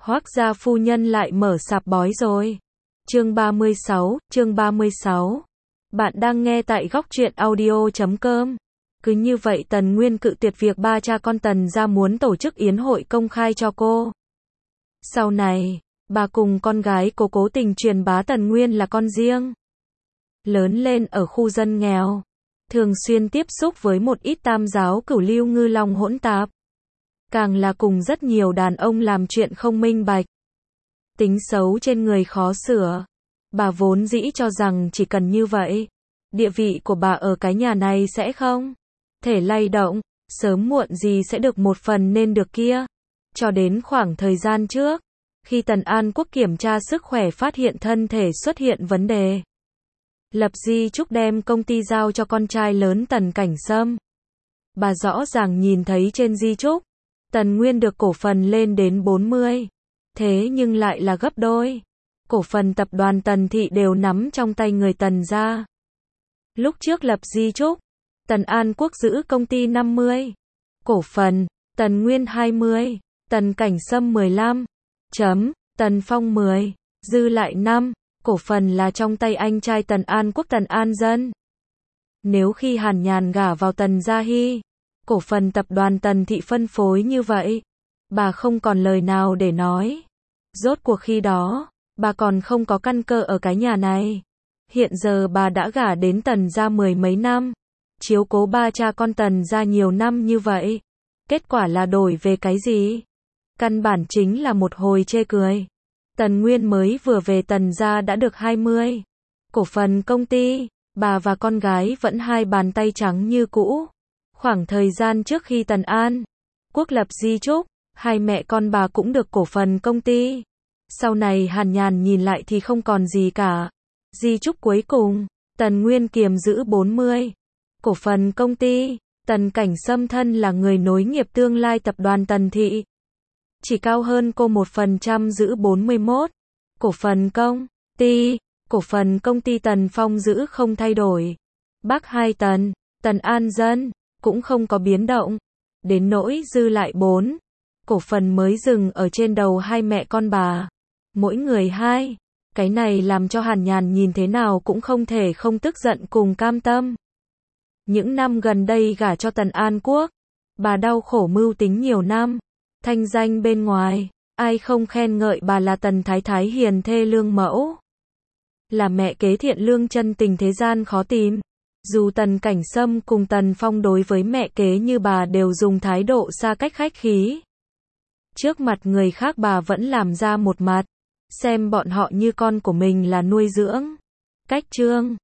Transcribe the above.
Hoác gia phu nhân lại mở sạp bói rồi. Chương 36. Bạn đang nghe tại góc truyện audio.com. Cứ như vậy Tần Nguyên cự tuyệt việc ba cha con Tần gia muốn tổ chức yến hội công khai cho cô. Sau này, bà cùng con gái cô cố tình truyền bá Tần Nguyên là con riêng. Lớn lên ở khu dân nghèo, thường xuyên tiếp xúc với một ít tam giáo cửu lưu ngư long hỗn tạp. Càng là cùng rất nhiều đàn ông làm chuyện không minh bạch. Tính xấu trên người khó sửa. Bà vốn dĩ cho rằng chỉ cần như vậy, địa vị của bà ở cái nhà này sẽ không thể lay động, sớm muộn gì sẽ được một phần nên được kia. Cho đến khoảng thời gian trước, khi Tần An Quốc kiểm tra sức khỏe phát hiện thân thể xuất hiện vấn đề, lập di chúc đem công ty giao cho con trai lớn Tần Cảnh Sâm. Bà rõ ràng nhìn thấy trên di chúc, Tần Nguyên được cổ phần lên đến 40. Thế nhưng lại là gấp đôi. Cổ phần tập đoàn Tần Thị đều nắm trong tay người Tần gia. Lúc trước lập di chúc, Tần An Quốc giữ công ty 50 cổ phần, Tần Nguyên 20, Tần Cảnh Sâm 15, Tần Phong 10, dư lại 5 cổ phần là trong tay anh trai Tần An Quốc Tần An Dân. Nếu khi Hàn Nhàn gả vào Tần Gia Hy, cổ phần tập đoàn Tần Thị phân phối như vậy, bà không còn lời nào để nói. Rốt cuộc khi đó, bà còn không có căn cơ ở cái nhà này. Hiện giờ bà đã gả đến Tần gia 10 mấy năm, chiếu cố ba cha con Tần gia nhiều năm như vậy. Kết quả là đổi về cái gì? Căn bản chính là một hồi chê cười. Tần Nguyên mới vừa về Tần gia đã được 20 cổ phần công ty, bà và con gái vẫn hai bàn tay trắng như cũ. Khoảng thời gian trước khi Tần An Quốc lập di chúc, hai mẹ con bà cũng được cổ phần công ty. Sau này Hàn Nhàn nhìn lại thì không còn gì cả. Di chúc cuối cùng, Tần Nguyên kiềm giữ 40 cổ phần công ty. Tần Cảnh Sâm thân là người nối nghiệp tương lai tập đoàn Tần Thị, chỉ cao hơn cô 1% giữ 41 cổ phần công ty. Cổ phần công ty Tần Phong giữ không thay đổi. Bác hai Tần, Tần An Dân cũng không có biến động. Đến nỗi dư lại 4 cổ phần mới dừng ở trên đầu hai mẹ con bà, mỗi người 2. Cái này làm cho Hàn Nhàn nhìn thế nào cũng không thể không tức giận cùng cam tâm. Những năm gần đây gả cho Tần An Quốc, bà đau khổ mưu tính nhiều năm, thanh danh bên ngoài, ai không khen ngợi bà là Tần Thái Thái hiền thê lương mẫu, là mẹ kế thiện lương chân tình thế gian khó tìm. Dù Tần Cảnh Sâm cùng Tần Phong đối với mẹ kế như bà đều dùng thái độ xa cách khách khí. Trước mặt người khác bà vẫn làm ra một mặt, xem bọn họ như con của mình là nuôi dưỡng. Cách chương